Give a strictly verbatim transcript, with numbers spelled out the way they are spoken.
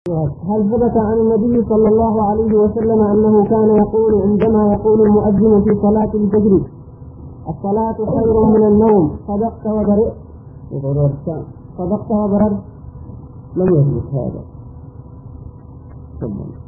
هل ثبت عن النبي صلى الله عليه وسلم أنه كان يقول عندما يقول المؤذن في صلاة الفجر الصلاة خير من النوم صدقت وبرئت صدقت وبررت؟ لم يثبت هذا.